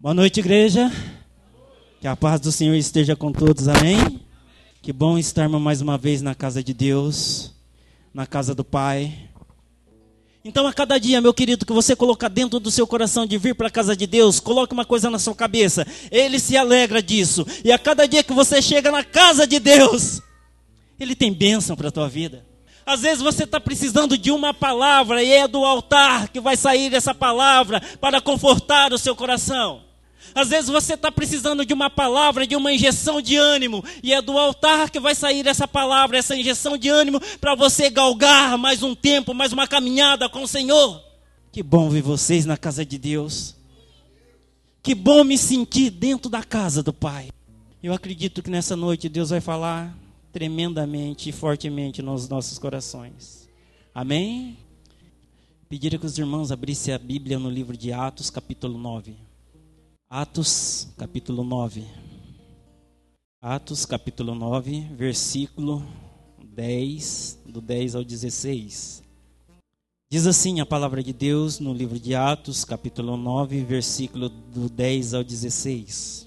Boa noite, igreja. Que a paz do Senhor esteja com todos, amém? Que bom estarmos mais uma vez na casa de Deus, na casa do Pai. Então, a cada dia, meu querido, que você colocar dentro do seu coração de vir para a casa de Deus, coloque uma coisa na sua cabeça. Ele se alegra disso. E a cada dia que você chega na casa de Deus, Ele tem bênção para a tua vida. Às vezes você está precisando de uma palavra e é do altar que vai sair essa palavra para confortar o seu coração. Às vezes você está precisando de uma palavra, de uma injeção de ânimo, e é do altar que vai sair essa palavra, essa injeção de ânimo, para você galgar mais um tempo, mais uma caminhada com o Senhor. Que bom ver vocês na casa de Deus. Que bom me sentir dentro da casa do Pai. Eu acredito que nessa noite Deus vai falar tremendamente e fortemente nos nossos corações. Amém? Pediria que os irmãos abrissem a Bíblia no livro de Atos, capítulo 9. Atos, capítulo 9. Atos, capítulo 9, versículo 10, do 10 ao 16. Diz assim a palavra de Deus no livro de Atos, capítulo 9, versículo do 10 ao 16.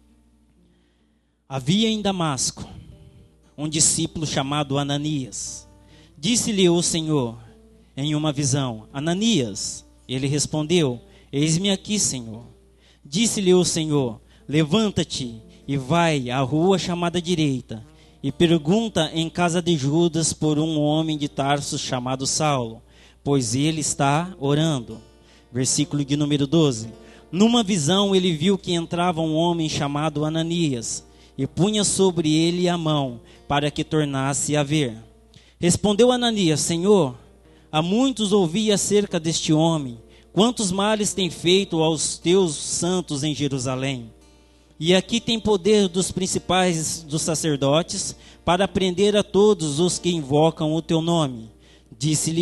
Havia em Damasco um discípulo chamado Ananias. Disse-lhe o Senhor em uma visão: Ananias. Ele respondeu: Eis-me aqui, Senhor. Disse-lhe o Senhor: Levanta-te e vai à rua chamada direita, e pergunta em casa de Judas por um homem de Tarso chamado Saulo, pois ele está orando. Versículo de número 12. Numa visão ele viu que entrava um homem chamado Ananias, e punha sobre ele a mão, para que tornasse a ver. Respondeu Ananias: Senhor, há muitos ouvi acerca deste homem, quantos males tem feito aos teus santos em Jerusalém. E aqui tem poder dos principais dos sacerdotes para prender a todos os que invocam o teu nome. Disse-lhe,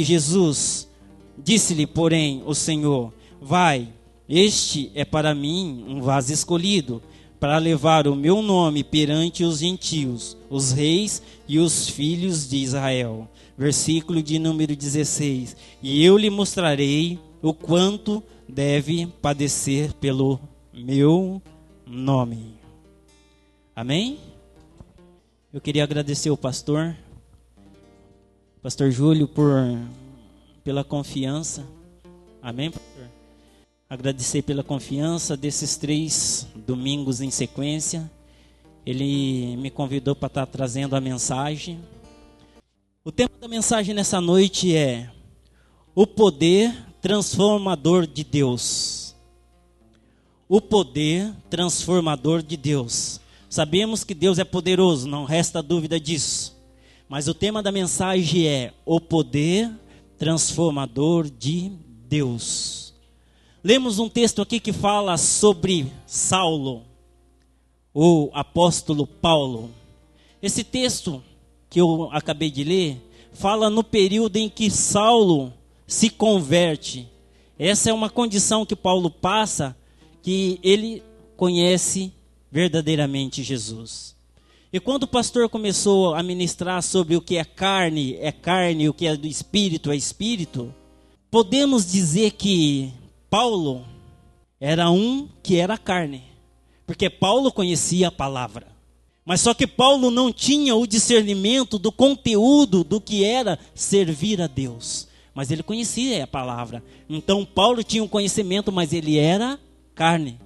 porém, o Senhor: Vai, este é para mim um vaso escolhido, para levar o meu nome perante os gentios, os reis e os filhos de Israel. Versículo de número 16. E eu lhe mostrarei o quanto deve padecer pelo meu nome. Amém? Eu queria agradecer ao pastor Júlio, pela confiança. Amém, pastor? Agradecer pela confiança desses 3 domingos em sequência. Ele me convidou para estar trazendo a mensagem. O tema da mensagem nessa noite é o poder transformador de Deus. O poder transformador de Deus. Sabemos que Deus é poderoso, não resta dúvida disso. Mas o tema da mensagem é o poder transformador de Deus. Lemos um texto aqui que fala sobre Saulo, o apóstolo Paulo. Esse texto que eu acabei de ler fala no período em que Saulo se converte. Essa é uma condição que Paulo passa, que ele conhece verdadeiramente Jesus. E quando o pastor começou a ministrar sobre o que é carne, o que é do espírito, é espírito, podemos dizer que Paulo era um que era carne, porque Paulo conhecia a palavra. Mas só que Paulo não tinha o discernimento do conteúdo do que era servir a Deus. Mas ele conhecia a palavra. Então Paulo tinha um conhecimento, mas ele era carne.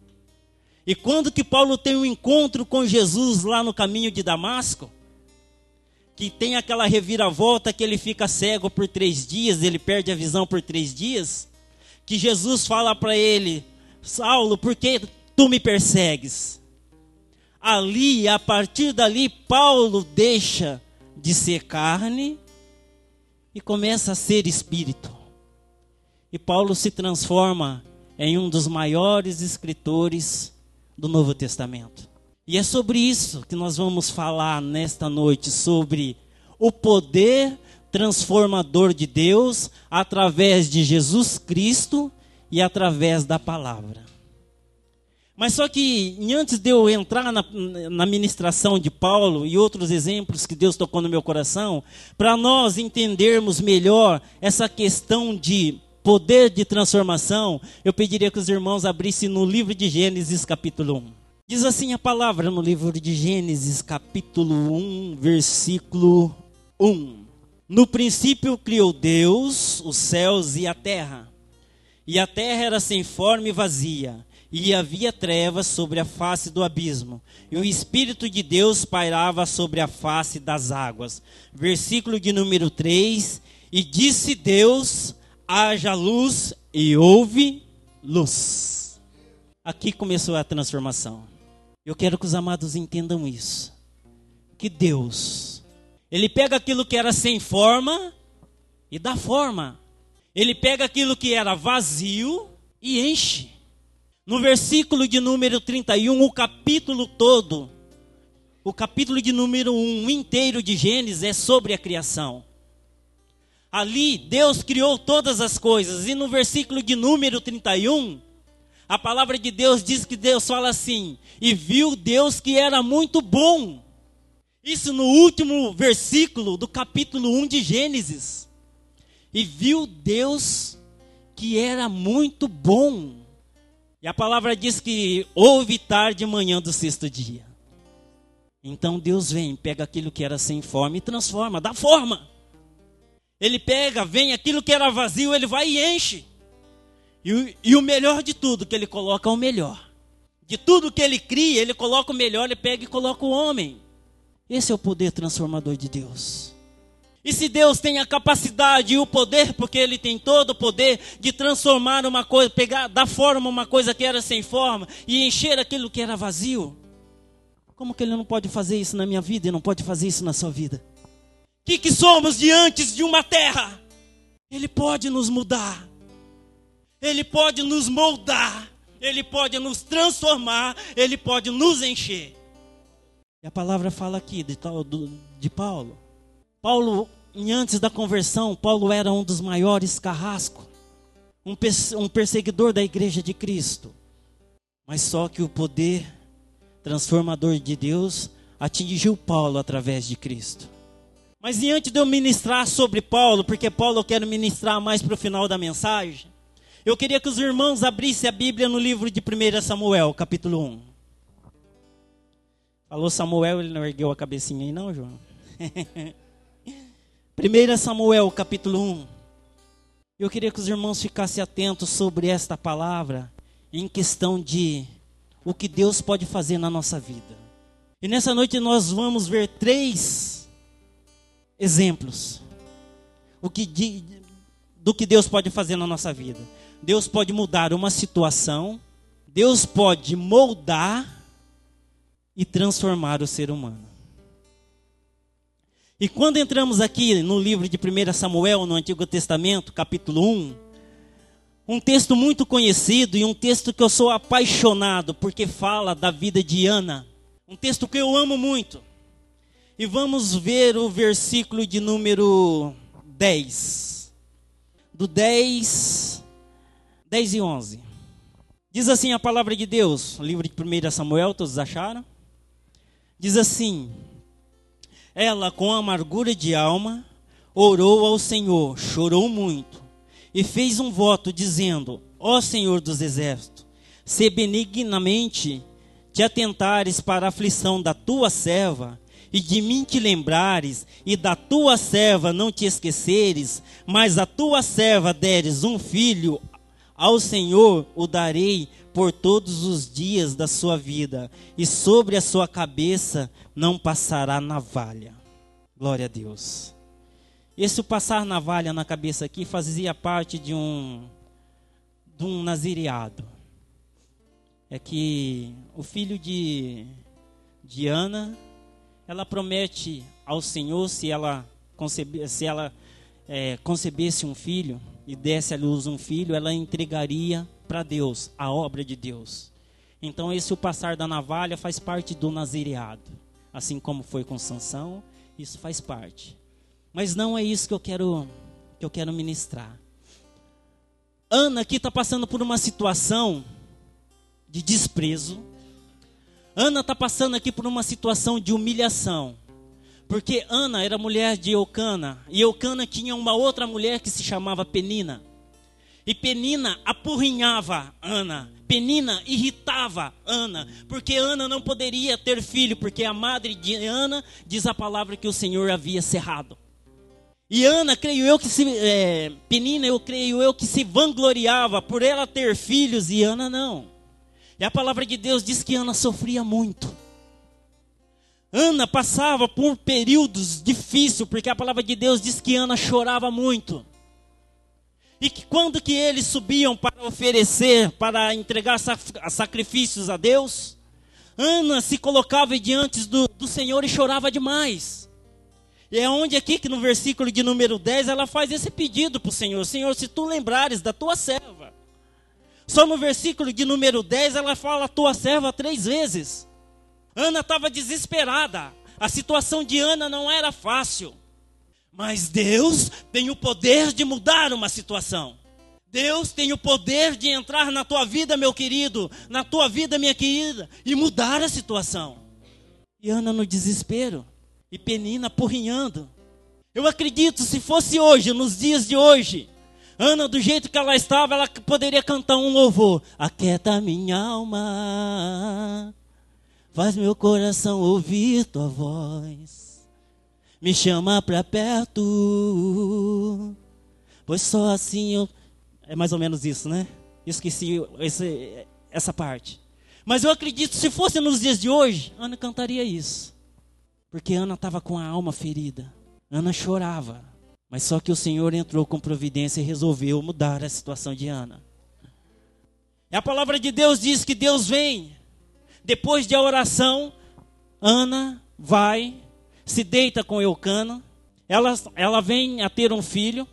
E quando que Paulo tem um encontro com Jesus lá no caminho de Damasco, que tem aquela reviravolta que ele fica cego por 3 dias, ele perde a visão por 3 dias, que Jesus fala para ele: Saulo, por que tu me persegues? Ali, a partir dali, Paulo deixa de ser carne e começa a ser espírito. E Paulo se transforma em um dos maiores escritores do Novo Testamento. E é sobre isso que nós vamos falar nesta noite, sobre o poder transformador de Deus através de Jesus Cristo e através da palavra. Mas só que antes de eu entrar na ministração de Paulo e outros exemplos que Deus tocou no meu coração, para nós entendermos melhor essa questão de poder de transformação, eu pediria que os irmãos abrissem no livro de Gênesis, capítulo 1. Diz assim a palavra no livro de Gênesis, capítulo 1, versículo 1. No princípio criou Deus os céus e a terra era sem forma e vazia, e havia trevas sobre a face do abismo, e o Espírito de Deus pairava sobre a face das águas. Versículo de número 3, e disse Deus, haja luz, e houve luz. Aqui começou a transformação. Eu quero que os amados entendam isso, que Deus, Ele pega aquilo que era sem forma e dá forma. Ele pega aquilo que era vazio e enche. No versículo de número 31, o capítulo todo, o capítulo de número 1 inteiro de Gênesis é sobre a criação. Ali Deus criou todas as coisas, e no versículo de número 31, a palavra de Deus diz que Deus fala assim, e viu Deus que era muito bom. Isso no último versículo do capítulo 1 de Gênesis. E viu Deus que era muito bom. E a palavra diz que houve tarde e manhã do sexto dia. Então Deus vem, pega aquilo que era sem forma e transforma, dá forma. Ele pega, vem aquilo que era vazio, ele vai e enche. E o melhor de tudo, que ele coloca o melhor. De tudo que ele cria, ele coloca o melhor, ele pega e coloca o homem. Esse é o poder transformador de Deus. E se Deus tem a capacidade e o poder, porque Ele tem todo o poder de transformar uma coisa, pegar, dar forma a uma coisa que era sem forma e encher aquilo que era vazio, como que Ele não pode fazer isso na minha vida e não pode fazer isso na sua vida? O que somos diante de uma terra? Ele pode nos mudar, Ele pode nos moldar, Ele pode nos transformar, Ele pode nos encher. E a palavra fala aqui de Paulo. Paulo, antes da conversão, Paulo era um dos maiores carrascos, um perseguidor da igreja de Cristo. Mas só que o poder transformador de Deus atingiu Paulo através de Cristo. Mas antes de eu ministrar sobre Paulo, porque Paulo eu quero ministrar mais para o final da mensagem, eu queria que os irmãos abrissem a Bíblia no livro de 1 Samuel, capítulo 1. Falou Samuel, ele não ergueu a cabecinha aí não, João? 1 Samuel, capítulo 1. Eu queria que os irmãos ficassem atentos sobre esta palavra em questão de o que Deus pode fazer na nossa vida. E nessa noite nós vamos ver 3 exemplos do que Deus pode fazer na nossa vida. Deus pode mudar uma situação, Deus pode moldar e transformar o ser humano. E quando entramos aqui no livro de 1 Samuel, no Antigo Testamento, capítulo 1, um texto muito conhecido e um texto que eu sou apaixonado, porque fala da vida de Ana. Um texto que eu amo muito. E vamos ver o versículo de número 10. Do 10 e 11. Diz assim a palavra de Deus, o livro de 1 Samuel, todos acharam? Diz assim: ela, com amargura de alma, orou ao Senhor, chorou muito, e fez um voto, dizendo: ó Senhor dos exércitos, se benignamente te atentares para a aflição da tua serva, e de mim te lembrares, e da tua serva não te esqueceres, mas a tua serva deres um filho, ao Senhor o darei por todos os dias da sua vida, e sobre a sua cabeça não passará navalha. Glória a Deus. Esse passar navalha na cabeça aqui fazia parte de um nazireado. É que o filho de Ana, ela promete ao Senhor, se ela concebesse um filho e desse à luz um filho, ela entregaria para Deus a obra de Deus. Então esse o passar da navalha faz parte do nazireado, assim como foi com Sansão, isso faz parte. Mas não é isso que eu quero ministrar. Ana aqui está passando por uma situação de desprezo. Ana está passando aqui por uma situação de humilhação. Porque Ana era mulher de Eucana. E Eucana tinha uma outra mulher que se chamava Penina. E Penina apurrinhava Ana. Penina irritava Ana, porque Ana não poderia ter filho, porque a madre de Ana diz a palavra que o Senhor havia cerrado. E Ana, Penina, eu creio que se vangloriava por ela ter filhos e Ana não. E a palavra de Deus diz que Ana sofria muito. Ana passava por períodos difíceis, porque a palavra de Deus diz que Ana chorava muito. E que quando que eles subiam para oferecer, para entregar sacrifícios a Deus, Ana se colocava diante do Senhor e chorava demais. E é onde aqui que no versículo de número 10 ela faz esse pedido para o Senhor. Senhor, se tu lembrares da tua serva. Só no versículo de número 10 ela fala tua serva 3 vezes. Ana estava desesperada. A situação de Ana não era fácil. Mas Deus tem o poder de mudar uma situação. Deus tem o poder de entrar na tua vida, meu querido, na tua vida, minha querida, e mudar a situação. E Ana no desespero, e Penina apurrinhando. Eu acredito, se fosse hoje, nos dias de hoje, Ana, do jeito que ela estava, ela poderia cantar um louvor. Aquieta minha alma, faz meu coração ouvir tua voz. Me chama pra perto, pois só assim eu... É mais ou menos isso, né? Esqueci essa parte. Mas eu acredito, se fosse nos dias de hoje, Ana cantaria isso. Porque Ana estava com a alma ferida. Ana chorava. Mas só que o Senhor entrou com providência e resolveu mudar a situação de Ana. E a palavra de Deus diz que Deus vem. Depois de a oração, Ana vai... se deita com Eucana, ela vem a ter um filho,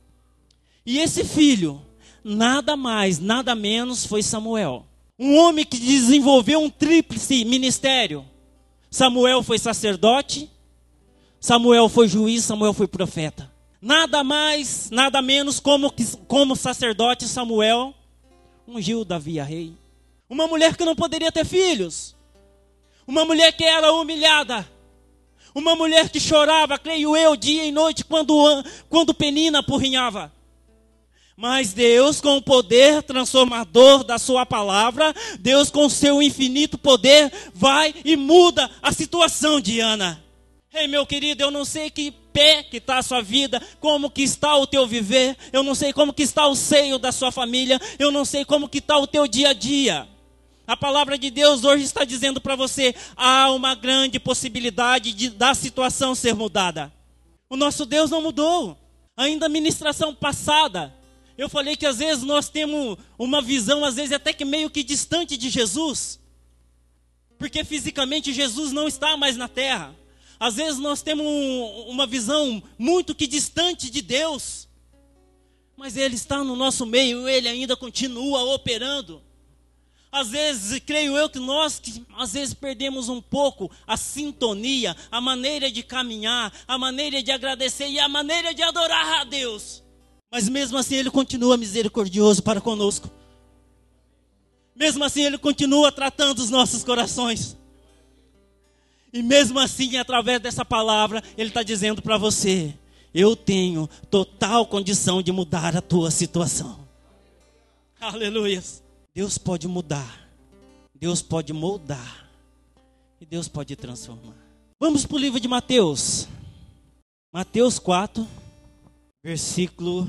e esse filho, nada mais, nada menos, foi Samuel. Um homem que desenvolveu um tríplice ministério. Samuel foi sacerdote, Samuel foi juiz, Samuel foi profeta. Nada mais, nada menos, como sacerdote, Samuel ungiu Davi a rei. Uma mulher que não poderia ter filhos, uma mulher que era humilhada, uma mulher que chorava, creio eu, dia e noite, quando Penina apurrinhava. Mas Deus, com o poder transformador da sua palavra, Deus com o seu infinito poder, vai e muda a situação de Ana. Ei, meu querido, eu não sei que pé que está a sua vida, como que está o teu viver, eu não sei como que está o seio da sua família, eu não sei como que está o teu dia a dia. A palavra de Deus hoje está dizendo para você, há uma grande possibilidade da situação ser mudada. O nosso Deus não mudou. Ainda a ministração passada, eu falei que às vezes nós temos uma visão, às vezes até que meio que distante de Jesus. Porque fisicamente Jesus não está mais na terra. Às vezes nós temos uma visão muito que distante de Deus. Mas Ele está no nosso meio, Ele ainda continua operando. Às vezes, creio eu que nós, às vezes perdemos um pouco a sintonia, a maneira de caminhar, a maneira de agradecer e a maneira de adorar a Deus. Mas mesmo assim Ele continua misericordioso para conosco. Mesmo assim Ele continua tratando os nossos corações. E mesmo assim, através dessa palavra, Ele está dizendo para você, eu tenho total condição de mudar a tua situação. Aleluia. Deus pode mudar, Deus pode moldar e Deus pode transformar. Vamos para o livro de Mateus. Mateus 4, versículo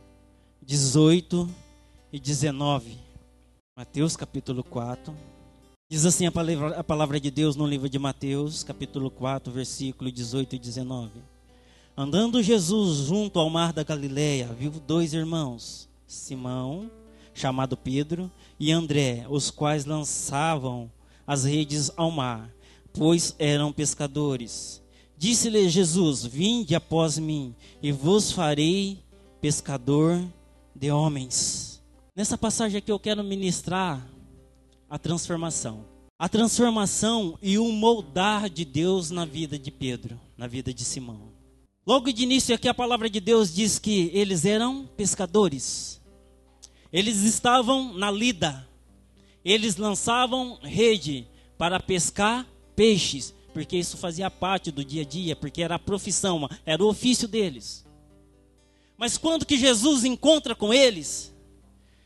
18 e 19. Mateus capítulo 4. Diz assim a palavra de Deus no livro de Mateus, capítulo 4, versículo 18 e 19. Andando Jesus junto ao mar da Galileia, viu 2 irmãos, Simão, chamado Pedro, e André, os quais lançavam as redes ao mar, pois eram pescadores. Disse-lhe Jesus, vinde após mim, e vos farei pescador de homens. Nessa passagem aqui eu quero ministrar a transformação. A transformação e o moldar de Deus na vida de Pedro, na vida de Simão. Logo de início aqui a palavra de Deus diz que eles eram pescadores. Eles estavam na lida. Eles lançavam rede para pescar peixes, porque isso fazia parte do dia a dia, porque era a profissão, era o ofício deles. Mas quando que Jesus encontra com eles,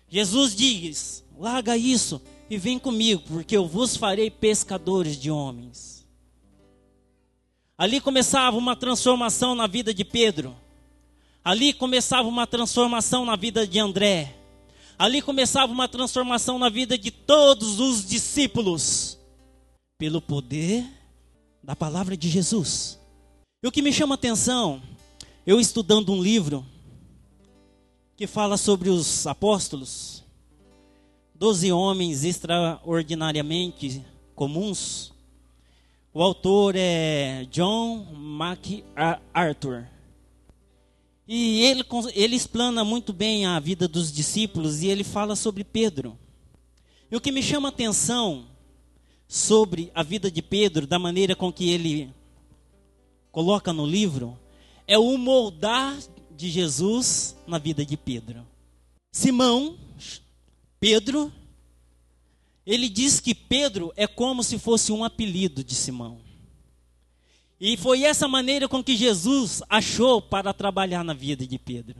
Jesus diz: larga isso e vem comigo, porque eu vos farei pescadores de homens. Ali começava uma transformação na vida de Pedro. Ali começava uma transformação na vida de André. Ali começava uma transformação na vida de todos os discípulos, pelo poder da palavra de Jesus. E o que me chama a atenção, eu estudando um livro que fala sobre os apóstolos, 12 homens extraordinariamente comuns. O autor é John MacArthur. E ele explana muito bem a vida dos discípulos e ele fala sobre Pedro. E o que me chama a atenção sobre a vida de Pedro, da maneira com que ele coloca no livro, é o moldar de Jesus na vida de Pedro. Simão, Pedro, ele diz que Pedro é como se fosse um apelido de Simão. E foi essa maneira com que Jesus achou para trabalhar na vida de Pedro.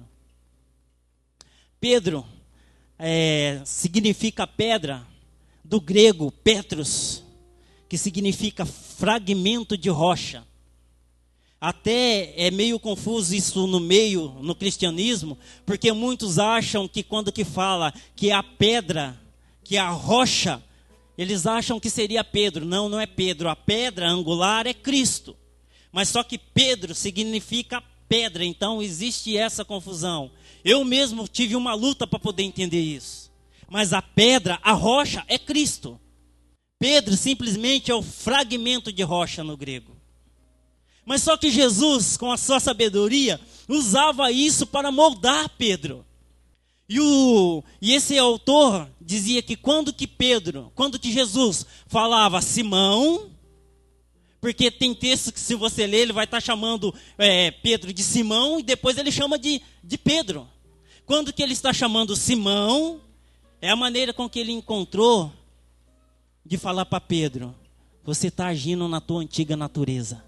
Pedro significa pedra, do grego Petros, que significa fragmento de rocha. Até é meio confuso isso no cristianismo, porque muitos acham que quando que fala que a pedra, que a rocha, eles acham que seria Pedro. Não, não é Pedro. A pedra angular é Cristo. Mas só que Pedro significa pedra, então existe essa confusão. Eu mesmo tive uma luta para poder entender isso. Mas a pedra, a rocha, é Cristo. Pedro simplesmente é o fragmento de rocha no grego. Mas só que Jesus, com a sua sabedoria, usava isso para moldar Pedro. E esse autor dizia que quando que Jesus falava Simão, porque tem texto que se você ler, ele vai estar chamando Pedro de Simão e depois ele chama de Pedro. Quando que ele está chamando Simão, é a maneira com que ele encontrou de falar para Pedro: você está agindo na tua antiga natureza.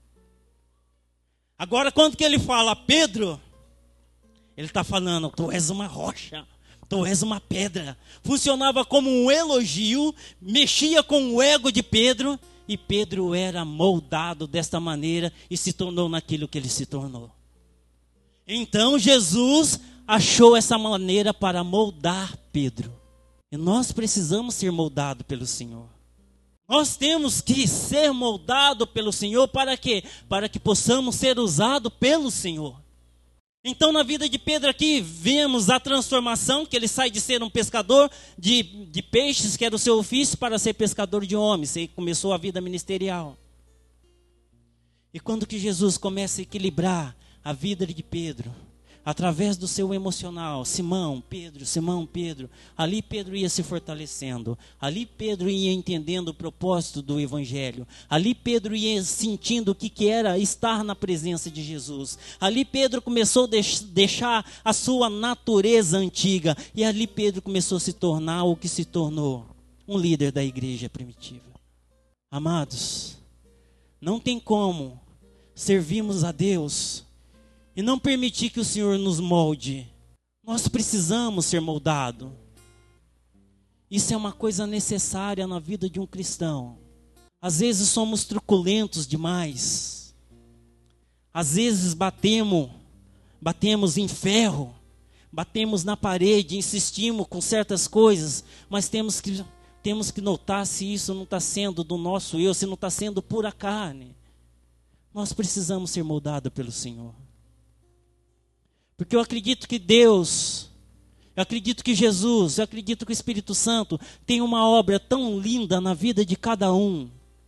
Agora quando que ele fala Pedro, ele está falando: tu és uma rocha, tu és uma pedra. Funcionava como um elogio, mexia com o ego de Pedro. E Pedro era moldado desta maneira e se tornou naquilo que ele se tornou. Então Jesus achou essa maneira para moldar Pedro. E nós precisamos ser moldados pelo Senhor. Nós temos que ser moldados pelo Senhor para quê? Para que possamos ser usados pelo Senhor. Então na vida de Pedro aqui vemos a transformação, que ele sai de ser um pescador de peixes, que era o seu ofício, para ser pescador de homens. Ele começou a vida ministerial. E quando que Jesus começa a equilibrar a vida de Pedro, através do seu emocional, Simão, Pedro, ali Pedro ia se fortalecendo, ali Pedro ia entendendo o propósito do Evangelho, ali Pedro ia sentindo o que era estar na presença de Jesus, ali Pedro começou a deixar a sua natureza antiga, e ali Pedro começou a se tornar o que se tornou, um líder da igreja primitiva. Amados, não tem como servirmos a Deus e não permitir que o Senhor nos molde. Nós precisamos ser moldados. Isso é uma coisa necessária na vida de um cristão. Às vezes somos truculentos demais. Às vezes batemos em ferro, batemos na parede, insistimos com certas coisas, mas temos que notar se isso não está sendo do nosso eu, se não está sendo pura carne. Nós precisamos ser moldados pelo Senhor. Porque eu acredito que Deus, eu acredito que Jesus, eu acredito que o Espírito Santo tem uma obra tão linda na vida de cada um.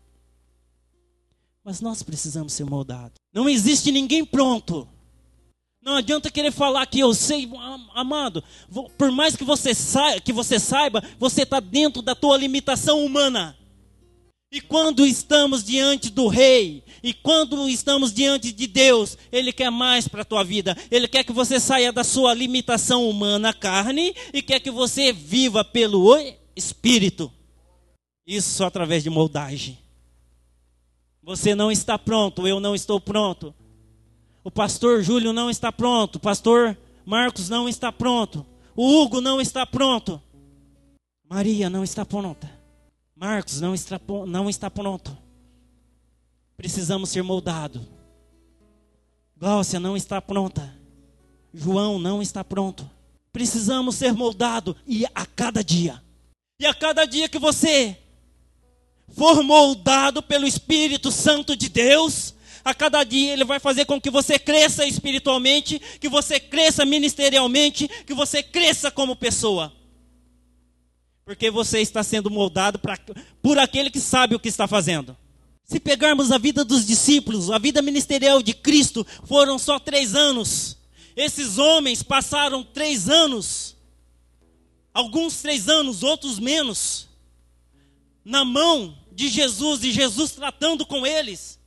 Mas nós precisamos ser moldados. Não existe ninguém pronto. Não adianta querer falar que eu sei, amado. Por mais que você saiba, você está dentro da tua limitação humana. E quando estamos diante do Rei, e quando estamos diante de Deus, Ele quer mais para a tua vida. Ele quer que você saia da sua limitação humana, carne, e quer que você viva pelo Espírito. Isso só através de moldagem. Você não está pronto, eu não estou pronto. O pastor Júlio não está pronto, o pastor Marcos não está pronto. O Hugo não está pronto. Maria não está pronta. Marcos não está pronto. Precisamos ser moldados. Gláucia não está pronta. João não está pronto. Precisamos ser moldados e a cada dia. E a cada dia que você for moldado pelo Espírito Santo de Deus, a cada dia Ele vai fazer com que você cresça espiritualmente, que você cresça ministerialmente, que você cresça como pessoa. Porque você está sendo moldado por aquele que sabe o que está fazendo. Se pegarmos a vida dos discípulos, a vida ministerial de Cristo, foram só 3 anos. Esses homens passaram 3 anos, alguns 3 anos, outros menos, na mão de Jesus e Jesus tratando com eles.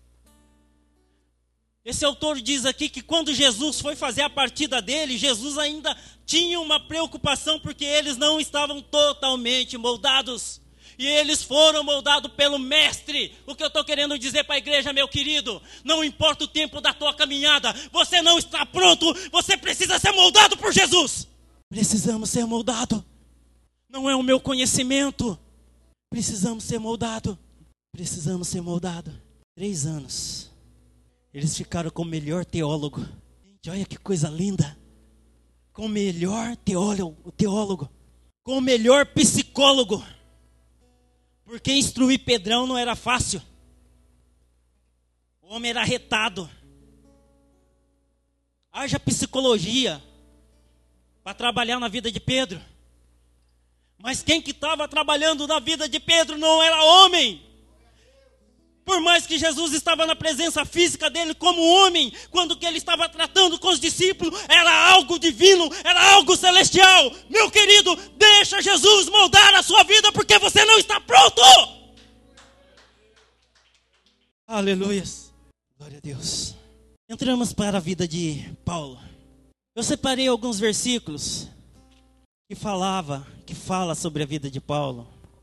Esse autor diz aqui que quando Jesus foi fazer a partida dele, Jesus ainda tinha uma preocupação porque eles não estavam totalmente moldados. E eles foram moldados pelo Mestre. O que eu estou querendo dizer para a igreja, meu querido, não importa o tempo da tua caminhada, você não está pronto, você precisa ser moldado por Jesus. Precisamos ser moldados. Não é o meu conhecimento. Precisamos ser moldados. Precisamos ser moldados. 3 anos. Eles ficaram com o melhor teólogo. Gente, olha que coisa linda. Com o melhor teólogo. Com o melhor psicólogo. Porque instruir Pedrão não era fácil. O homem era retado. Haja psicologia para trabalhar na vida de Pedro. Mas quem que estava trabalhando na vida de Pedro não era homem. Por mais que Jesus estava na presença física dele como homem, quando que ele estava tratando com os discípulos, era algo divino, era algo celestial. Meu querido, deixa Jesus moldar a sua vida, porque você não está pronto. Aleluias. Glória a Deus. Entramos para a vida de Paulo. Eu separei alguns versículos que fala sobre a vida de Paulo.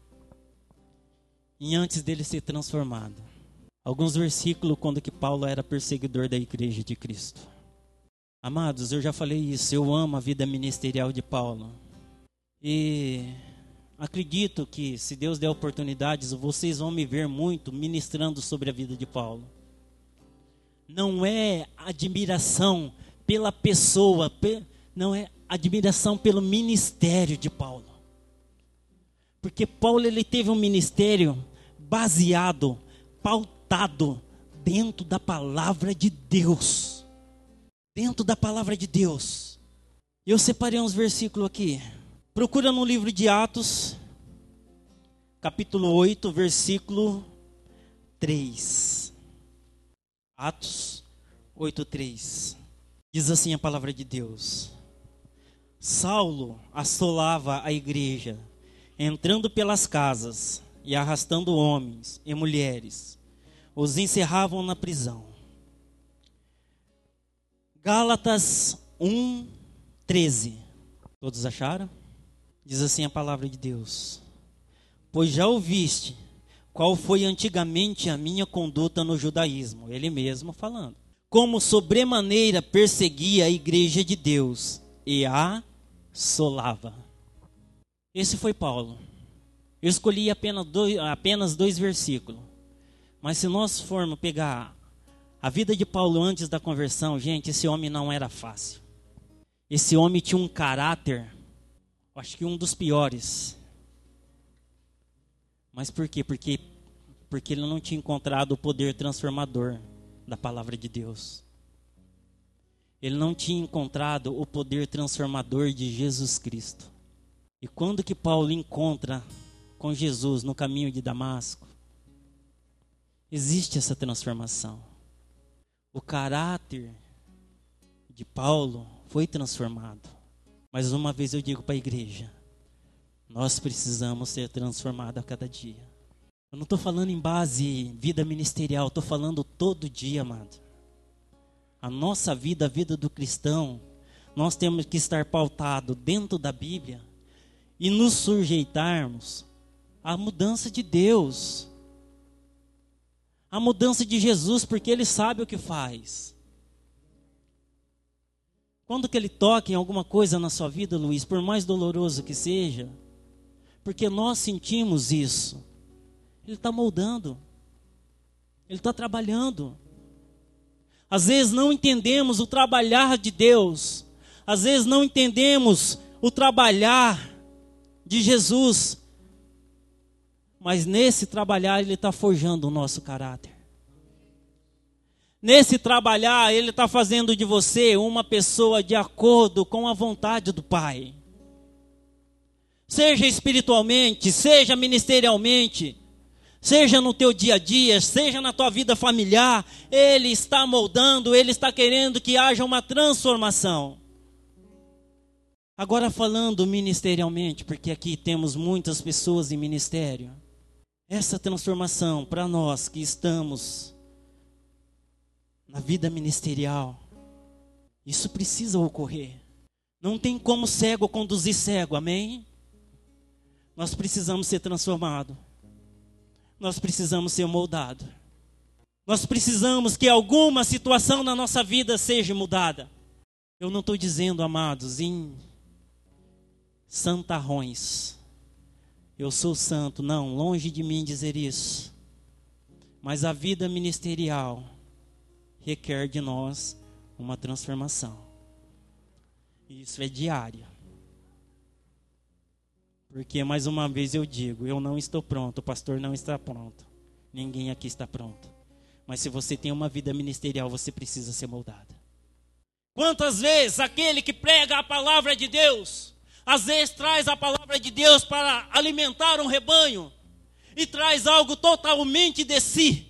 E antes dele ser transformado. Alguns versículos quando que Paulo era perseguidor da igreja de Cristo. Amados, eu já falei isso, eu amo a vida ministerial de Paulo. E acredito que se Deus der oportunidades, vocês vão me ver muito ministrando sobre a vida de Paulo. Não é admiração pela pessoa, não é admiração pelo ministério de Paulo. Porque Paulo ele teve um ministério baseado, pautado dentro da palavra de Deus. Dentro da palavra de Deus. Eu separei uns versículos aqui. Procura no livro de Atos, capítulo 8, versículo 3. Atos 8, 3. Diz assim a palavra de Deus. Saulo assolava a igreja, entrando pelas casas e arrastando homens e mulheres. Os encerravam na prisão. Gálatas 1, 13. Todos acharam? Diz assim a palavra de Deus. Pois já ouviste qual foi antigamente a minha conduta no judaísmo. Ele mesmo falando. Como sobremaneira perseguia a igreja de Deus e a assolava. Esse foi Paulo. Eu escolhi apenas 2 versículos. Mas se nós formos pegar a vida de Paulo antes da conversão, gente, esse homem não era fácil. Esse homem tinha um caráter, acho que um dos piores. Mas por quê? Porque ele não tinha encontrado o poder transformador da palavra de Deus. Ele não tinha encontrado o poder transformador de Jesus Cristo. E quando que Paulo encontra com Jesus no caminho de Damasco, existe essa transformação. O caráter de Paulo foi transformado. Mas uma vez eu digo para a igreja, nós precisamos ser transformados a cada dia. Eu não estou falando em base vida ministerial, estou falando todo dia, amado. A nossa vida, a vida do cristão, nós temos que estar pautado dentro da Bíblia e nos sujeitarmos à mudança de Deus. A mudança de Jesus, porque Ele sabe o que faz. Quando que Ele toca em alguma coisa na sua vida, Luiz, por mais doloroso que seja, porque nós sentimos isso, Ele está moldando, Ele está trabalhando. Às vezes não entendemos o trabalhar de Deus, às vezes não entendemos o trabalhar de Jesus, mas nesse trabalhar Ele está forjando o nosso caráter. Nesse trabalhar Ele está fazendo de você uma pessoa de acordo com a vontade do Pai. Seja espiritualmente, seja ministerialmente, seja no teu dia a dia, seja na tua vida familiar, Ele está moldando, Ele está querendo que haja uma transformação. Agora falando ministerialmente, porque aqui temos muitas pessoas em ministério, essa transformação para nós que estamos na vida ministerial, isso precisa ocorrer. Não tem como cego conduzir cego, amém? Nós precisamos ser transformados. Nós precisamos ser moldados. Nós precisamos que alguma situação na nossa vida seja mudada. Eu não estou dizendo, amados, em santarrões. Eu sou santo. Não, longe de mim dizer isso. Mas a vida ministerial requer de nós uma transformação. Isso é diário. Porque, mais uma vez eu digo, eu não estou pronto, o pastor não está pronto. Ninguém aqui está pronto. Mas se você tem uma vida ministerial, você precisa ser moldado. Quantas vezes aquele que prega a palavra de Deus, às vezes traz a palavra de Deus para alimentar um rebanho, e traz algo totalmente de si.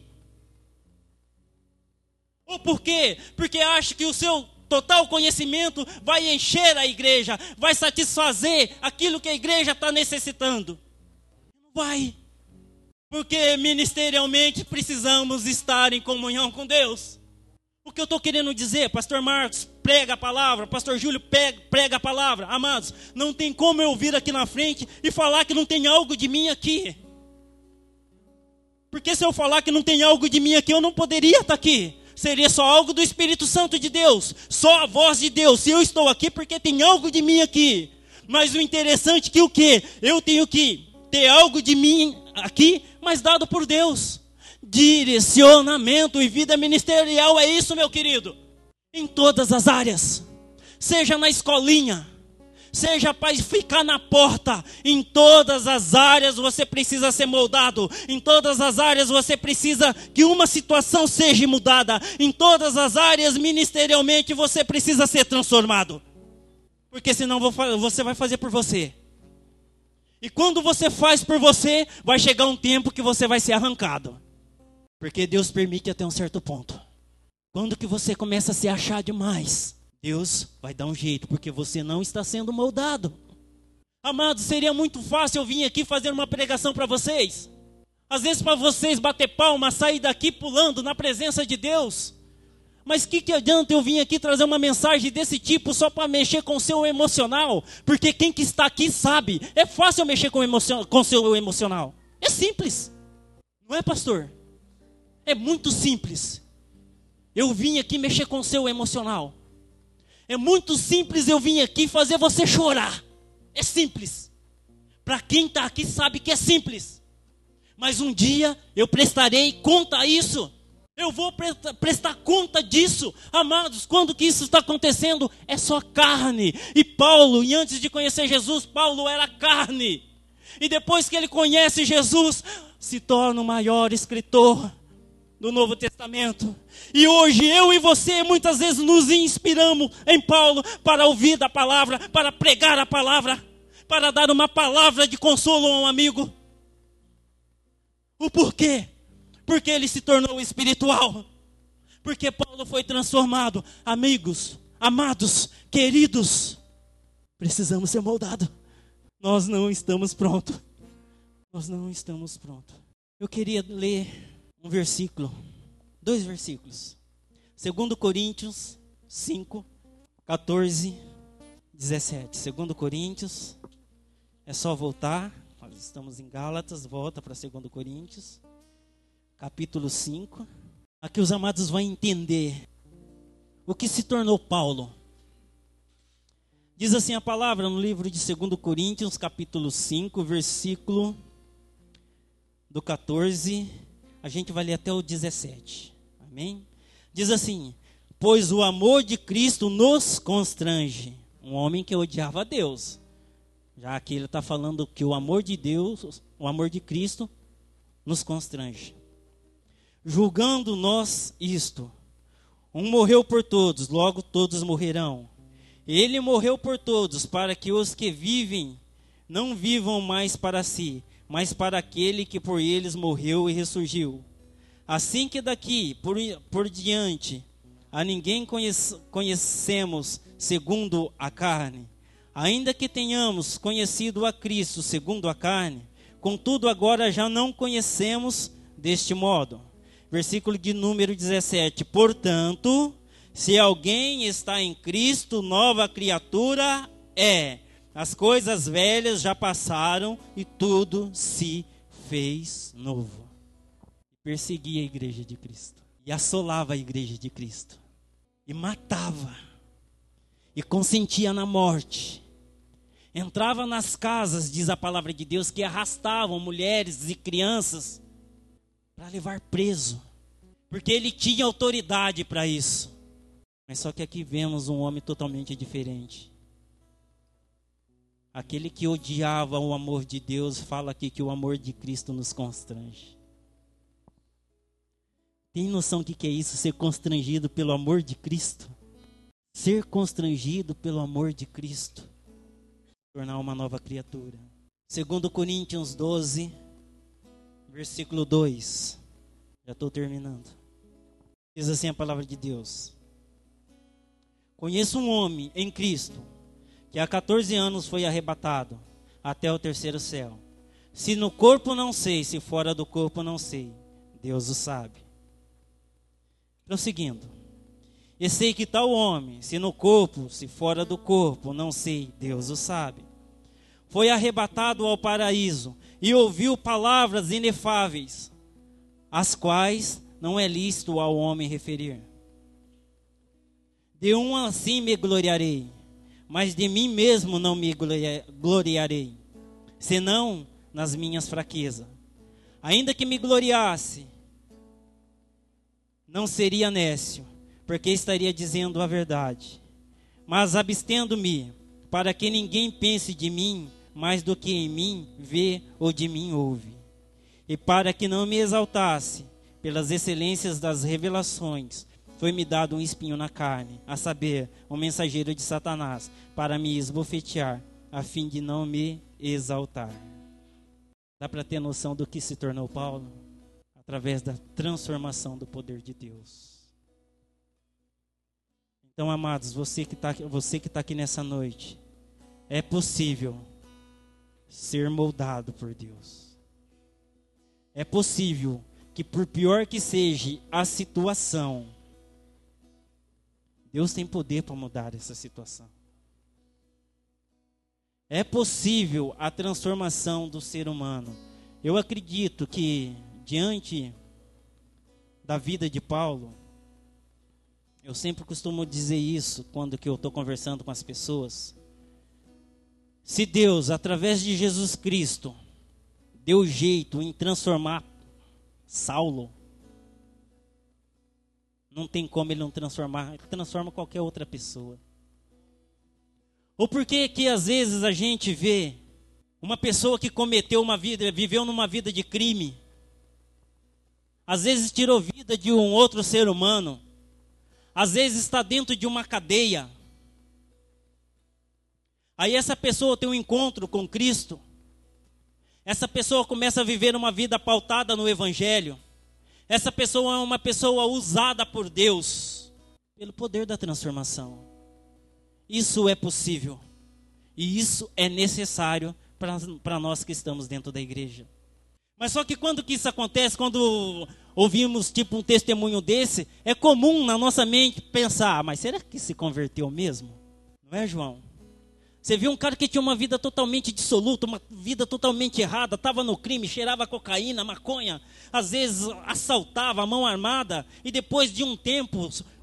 Ou por quê? Porque acha que o seu total conhecimento vai encher a igreja, vai satisfazer aquilo que a igreja está necessitando. Não vai. Porque ministerialmente precisamos estar em comunhão com Deus. O que eu estou querendo dizer, pastor Marcos prega a palavra, pastor Júlio prega a palavra. Amados, não tem como eu vir aqui na frente e falar que não tem algo de mim aqui. Porque se eu falar que não tem algo de mim aqui, eu não poderia estar aqui. Seria só algo do Espírito Santo de Deus, só a voz de Deus. Se eu estou aqui, porque tem algo de mim aqui. Mas o interessante é que o quê? Eu tenho que ter algo de mim aqui, mas dado por Deus. Direcionamento e vida ministerial é isso, meu querido. Em todas as áreas. Seja na escolinha, seja para ficar na porta, em todas as áreas você precisa ser moldado. Em todas as áreas você precisa que uma situação seja mudada. Em todas as áreas ministerialmente você precisa ser transformado. Porque senão você vai fazer por você. E quando você faz por você, vai chegar um tempo que você vai ser arrancado. Porque Deus permite até um certo ponto. Quando que você começa a se achar demais, Deus vai dar um jeito, porque você não está sendo moldado. Amados, seria muito fácil eu vir aqui fazer uma pregação para vocês. Às vezes para vocês bater palma, sair daqui pulando na presença de Deus. Mas que adianta eu vir aqui trazer uma mensagem desse tipo só para mexer com o seu emocional? Porque quem que está aqui sabe, é fácil eu mexer com o seu emocional. É simples. Não é, pastor? É muito simples. Eu vim aqui mexer com o seu emocional. É muito simples eu vim aqui fazer você chorar. É simples. Para quem está aqui sabe que é simples. Mas um dia eu prestarei conta a isso. Eu vou prestar conta disso. Amados, quando que isso está acontecendo? É só carne. E Paulo, e antes de conhecer Jesus, Paulo era carne. E depois que ele conhece Jesus, se torna o maior escritor do Novo Testamento. E hoje eu e você muitas vezes nos inspiramos em Paulo para ouvir da palavra, para pregar a palavra, para dar uma palavra de consolo a um amigo. O porquê? Porque ele se tornou espiritual. Porque Paulo foi transformado. Amigos, amados, queridos, precisamos ser moldados. Nós não estamos prontos. Nós não estamos prontos. Eu queria ler um versículo, 2 versículos. 2 Coríntios 5, 14, 17. 2 Coríntios, é só voltar. Nós estamos em Gálatas, volta para 2 Coríntios, capítulo 5. Aqui os amados vão entender o que se tornou Paulo. Diz assim a palavra no livro de 2 Coríntios, capítulo 5, versículo do 14, a gente vai ler até o 17, amém? Diz assim: pois o amor de Cristo nos constrange. Um homem que odiava a Deus, já que ele está falando que o amor de Deus, o amor de Cristo nos constrange. Julgando nós isto, um morreu por todos, logo todos morrerão. Ele morreu por todos, para que os que vivem não vivam mais para si, mas para aquele que por eles morreu e ressurgiu. Assim que daqui por diante a ninguém conhecemos segundo a carne, ainda que tenhamos conhecido a Cristo segundo a carne, contudo agora já não conhecemos deste modo. Versículo de número 17. Portanto, se alguém está em Cristo, nova criatura é. As coisas velhas já passaram e tudo se fez novo. Perseguia a igreja de Cristo. E assolava a igreja de Cristo. E matava. E consentia na morte. Entrava nas casas, diz a palavra de Deus, que arrastavam mulheres e crianças para levar preso. Porque ele tinha autoridade para isso. Mas só que aqui vemos um homem totalmente diferente. Aquele que odiava o amor de Deus, fala aqui que o amor de Cristo nos constrange. Tem noção do que é isso? Ser constrangido pelo amor de Cristo? Ser constrangido pelo amor de Cristo. Tornar uma nova criatura. 2 Coríntios 12, versículo 2. Já estou terminando. Diz assim a palavra de Deus. Conheço um homem em Cristo, que há 14 anos foi arrebatado até o terceiro céu. Se no corpo não sei, se fora do corpo não sei, Deus o sabe. Prosseguindo. E sei que tal homem, se no corpo, se fora do corpo, não sei, Deus o sabe. Foi arrebatado ao paraíso e ouviu palavras inefáveis, as quais não é lícito ao homem referir. De um assim me gloriarei, mas de mim mesmo não me gloriarei, senão nas minhas fraquezas. Ainda que me gloriasse, não seria nécio, porque estaria dizendo a verdade. Mas abstendo-me, para que ninguém pense de mim mais do que em mim vê ou de mim ouve. E para que não me exaltasse pelas excelências das revelações, foi-me dado um espinho na carne, a saber, um mensageiro de Satanás, para me esbofetear, a fim de não me exaltar. Dá para ter noção do que se tornou Paulo? Através da transformação do poder de Deus. Então, amados, você que está aqui nessa noite, é possível ser moldado por Deus. É possível que, por pior que seja a situação, Deus tem poder para mudar essa situação. É possível a transformação do ser humano. Eu acredito que, diante da vida de Paulo, eu sempre costumo dizer isso quando que eu estou conversando com as pessoas. Se Deus, através de Jesus Cristo, deu jeito em transformar Saulo, não tem como ele não transformar, ele transforma qualquer outra pessoa. Ou por que às vezes a gente vê uma pessoa que viveu numa vida de crime, às vezes tirou vida de um outro ser humano, às vezes está dentro de uma cadeia. Aí essa pessoa tem um encontro com Cristo, essa pessoa começa a viver uma vida pautada no Evangelho. Essa pessoa é uma pessoa usada por Deus, pelo poder da transformação. Isso é possível. E isso é necessário para nós que estamos dentro da igreja. Mas só que quando que isso acontece, quando ouvimos tipo um testemunho desse, é comum na nossa mente pensar, mas será que se converteu mesmo? Não é, João? Você viu um cara que tinha uma vida totalmente dissoluta, uma vida totalmente errada, estava no crime, cheirava cocaína, maconha, às vezes assaltava a mão armada, e depois de um tempo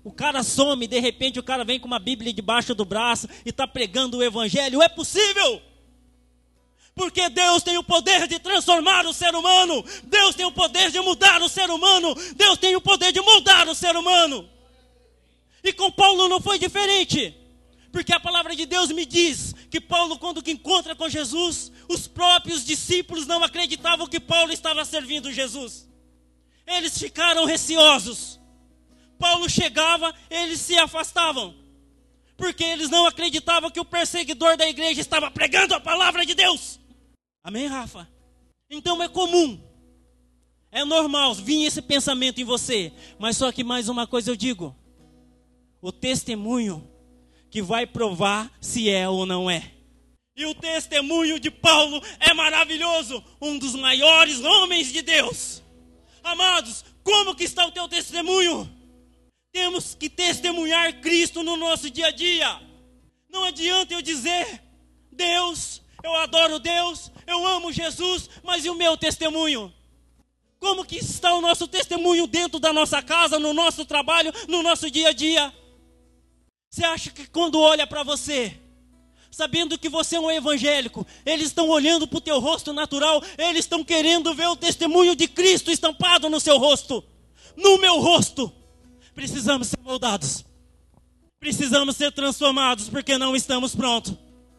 O cara some, de repente o cara vem com uma Bíblia debaixo do braço e está pregando o Evangelho. É possível! Porque Deus tem o poder de transformar o ser humano. Deus tem o poder de mudar o ser humano. Deus tem o poder de moldar o ser humano. E com Paulo não foi diferente. Porque a palavra de Deus me diz que Paulo, quando encontra com Jesus, os próprios discípulos não acreditavam que Paulo estava servindo Jesus. Eles ficaram receosos. Paulo chegava, eles se afastavam. Porque eles não acreditavam que o perseguidor da igreja estava pregando a palavra de Deus. Amém, Rafa? Então é comum, é normal vir esse pensamento em você. Mas só que mais uma coisa eu digo. O testemunho que vai provar se é ou não é. E o testemunho de Paulo é maravilhoso. Um dos maiores homens de Deus. Amados, como que está o teu testemunho? Temos que testemunhar Cristo no nosso dia a dia. Não adianta eu dizer, Deus, eu adoro Deus, eu amo Jesus, mas e o meu testemunho? Como que está o nosso testemunho dentro da nossa casa, no nosso trabalho, no nosso dia a dia? Você acha que quando olha para você, sabendo que você é um evangélico, eles estão olhando para o teu rosto natural, eles estão querendo ver o testemunho de Cristo estampado no seu rosto, no meu rosto? Precisamos ser moldados. Precisamos ser transformados, porque não estamos prontos.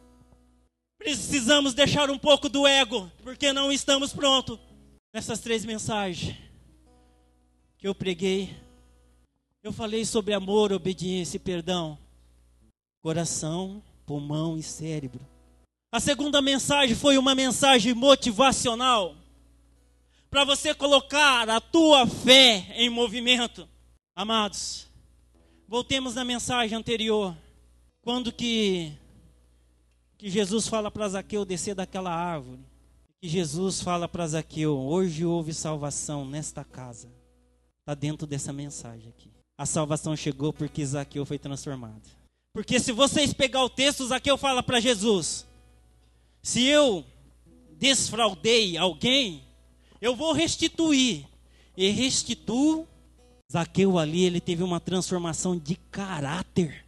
Precisamos deixar um pouco do ego, porque não estamos prontos. Nessas 3 mensagens que eu preguei, eu falei sobre amor, obediência e perdão. Coração, pulmão e cérebro. A segunda mensagem foi uma mensagem motivacional. Para você colocar a tua fé em movimento. Amados, voltemos na mensagem anterior. Quando que Jesus fala para Zaqueu descer daquela árvore. Que Jesus fala para Zaqueu, hoje houve salvação nesta casa. Está dentro dessa mensagem aqui. A salvação chegou porque Zaqueu foi transformado. Porque se vocês pegar o texto, Zaqueu fala para Jesus, se eu desfraudei alguém, eu vou restituir. E restituo. Zaqueu ali, ele teve uma transformação de caráter.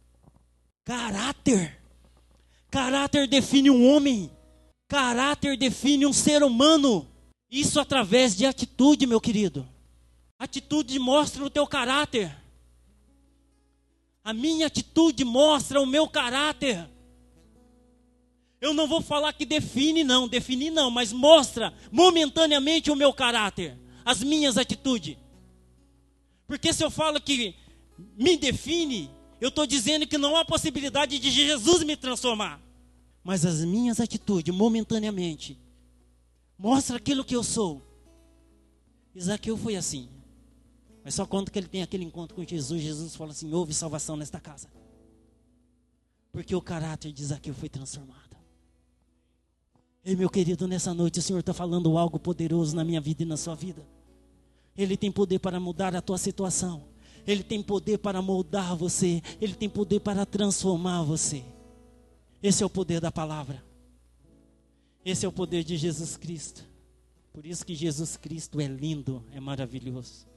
Caráter. Caráter define um homem. Caráter define um ser humano. Isso através de atitude, meu querido. Atitude mostra o teu caráter. A minha atitude mostra o meu caráter. Eu não vou falar que define não, mas mostra momentaneamente o meu caráter. As minhas atitudes. Porque se eu falo que me define, eu estou dizendo que não há possibilidade de Jesus me transformar. Mas as minhas atitudes, momentaneamente, mostram aquilo que eu sou. Zaqueu foi assim. Mas só quando que ele tem aquele encontro com Jesus, Jesus fala assim, houve salvação nesta casa. Porque o caráter de Zaqueu foi transformado. Ei, meu querido, nessa noite o Senhor está falando algo poderoso na minha vida e na sua vida. Ele tem poder para mudar a tua situação. Ele tem poder para moldar você. Ele tem poder para transformar você. Esse é o poder da palavra. Esse é o poder de Jesus Cristo. Por isso que Jesus Cristo é lindo, é maravilhoso.